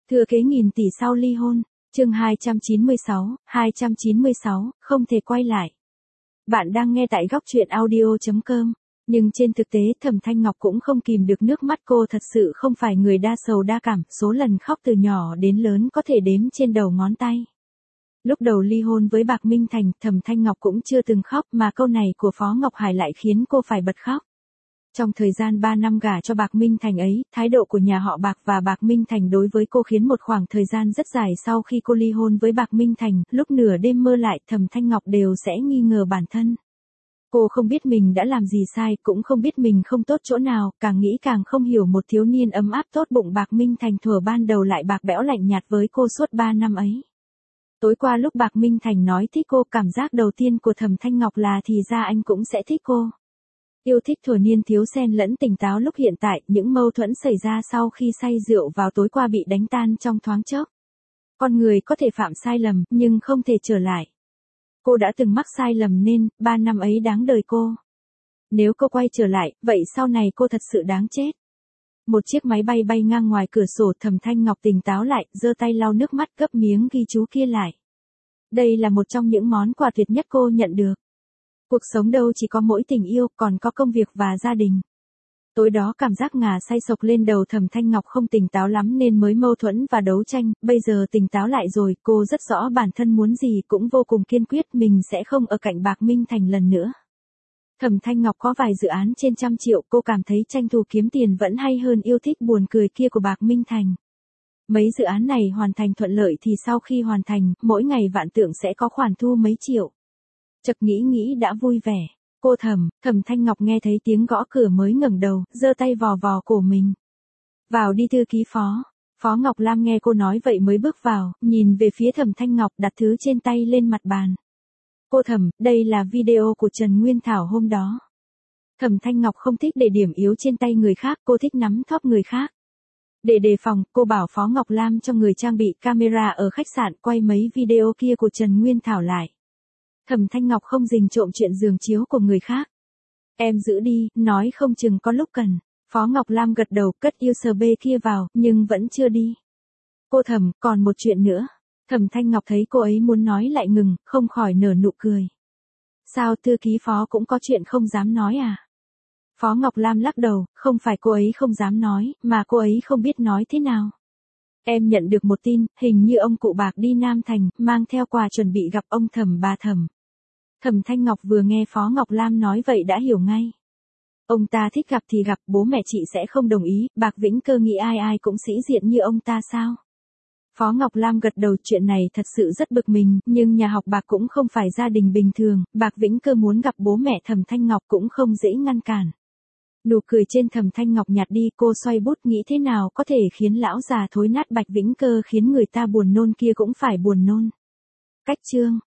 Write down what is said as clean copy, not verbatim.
Thừa kế nghìn tỷ sau ly hôn, chương 296, không thể quay lại. Bạn đang nghe tại góc truyện audio.com. Nhưng trên thực tế Thẩm Thanh Ngọc cũng không kìm được nước mắt, cô thật sự không phải người đa sầu đa cảm, số lần khóc từ nhỏ đến lớn có thể đếm trên đầu ngón tay. Lúc đầu ly hôn với Bạc Minh Thành, Thẩm Thanh Ngọc cũng chưa từng khóc, mà câu này của Phó Ngọc Hải lại khiến cô phải bật khóc. Trong thời gian 3 năm gả cho Bạc Minh Thành ấy, thái độ của nhà họ Bạc và Bạc Minh Thành đối với cô khiến một khoảng thời gian rất dài sau khi cô ly hôn với Bạc Minh Thành, lúc nửa đêm mơ lại Thẩm Thanh Ngọc đều sẽ nghi ngờ bản thân. Cô không biết mình đã làm gì sai, cũng không biết mình không tốt chỗ nào, càng nghĩ càng không hiểu một thiếu niên ấm áp tốt bụng Bạc Minh Thành thuở ban đầu lại bạc bẽo lạnh nhạt với cô suốt 3 năm ấy. Tối qua lúc Bạc Minh Thành nói thích cô, cảm giác đầu tiên của Thẩm Thanh Ngọc là thì ra anh cũng sẽ thích cô. Yêu thích thuở niên thiếu xen lẫn tỉnh táo lúc hiện tại, những mâu thuẫn xảy ra sau khi say rượu vào tối qua bị đánh tan trong thoáng chốc. Con người có thể phạm sai lầm, nhưng không thể trở lại. Cô đã từng mắc sai lầm nên, 3 năm ấy đáng đời cô. Nếu cô quay trở lại, vậy sau này cô thật sự đáng chết. Một chiếc máy bay bay ngang ngoài cửa sổ, Thẩm Thanh Ngọc tỉnh táo lại, giơ tay lau nước mắt gấp miếng ghi chú kia lại. Đây là một trong những món quà tuyệt nhất cô nhận được. Cuộc sống đâu chỉ có mỗi tình yêu, còn có công việc và gia đình. Tối đó cảm giác ngà say sộc lên đầu, Thẩm Thanh Ngọc không tỉnh táo lắm nên mới mâu thuẫn và đấu tranh, bây giờ tỉnh táo lại rồi, cô rất rõ bản thân muốn gì, cũng vô cùng kiên quyết mình sẽ không ở cạnh Bạc Minh Thành lần nữa. Thẩm Thanh Ngọc có vài dự án trên 100 triệu, cô cảm thấy tranh thủ kiếm tiền vẫn hay hơn yêu thích buồn cười kia của Bạc Minh Thành. Mấy dự án này hoàn thành thuận lợi thì sau khi hoàn thành, mỗi ngày vạn tượng sẽ có khoản thu mấy triệu. Chợt nghĩ đã vui vẻ. Cô Thẩm Thanh Ngọc nghe thấy tiếng gõ cửa mới ngẩng đầu, giơ tay vò vò cổ mình. Vào đi thư ký Phó. Phó Ngọc Lam nghe cô nói vậy mới bước vào, nhìn về phía Thẩm Thanh Ngọc, đặt thứ trên tay lên mặt bàn. Cô Thẩm, đây là video của Trần Nguyên Thảo hôm đó. Thẩm Thanh Ngọc không thích để điểm yếu trên tay người khác, cô thích nắm thóp người khác. Để đề phòng, cô bảo Phó Ngọc Lam cho người trang bị camera ở khách sạn quay mấy video kia của Trần Nguyên Thảo lại. Thẩm Thanh Ngọc không rình trộm chuyện giường chiếu của người khác. Em giữ đi, nói không chừng có lúc cần. Phó Ngọc Lam gật đầu, cất USB kia vào, nhưng vẫn chưa đi. Cô Thẩm, còn một chuyện nữa. Thẩm Thanh Ngọc thấy cô ấy muốn nói lại ngừng, không khỏi nở nụ cười. Sao, thư ký Phó cũng có chuyện không dám nói à? Phó Ngọc Lam lắc đầu, không phải cô ấy không dám nói, mà cô ấy không biết nói thế nào. Em nhận được một tin, hình như ông cụ Bạc đi Nam Thành, mang theo quà chuẩn bị gặp ông Thẩm bà Thẩm. Thẩm Thanh Ngọc vừa nghe Phó Ngọc Lam nói vậy đã hiểu ngay. Ông ta thích gặp thì gặp, bố mẹ chị sẽ không đồng ý, Bạc Vĩnh Cơ nghĩ ai cũng sĩ diện như ông ta sao? Phó Ngọc Lam gật đầu, chuyện này thật sự rất bực mình, nhưng nhà học Bạc cũng không phải gia đình bình thường, Bạc Vĩnh Cơ muốn gặp bố mẹ Thẩm Thanh Ngọc cũng không dễ ngăn cản. Nụ cười trên Thẩm Thanh Ngọc nhạt đi, cô xoay bút nghĩ thế nào có thể khiến lão già thối nát Bạch Vĩnh Cơ khiến người ta buồn nôn kia cũng phải buồn nôn. Cách chương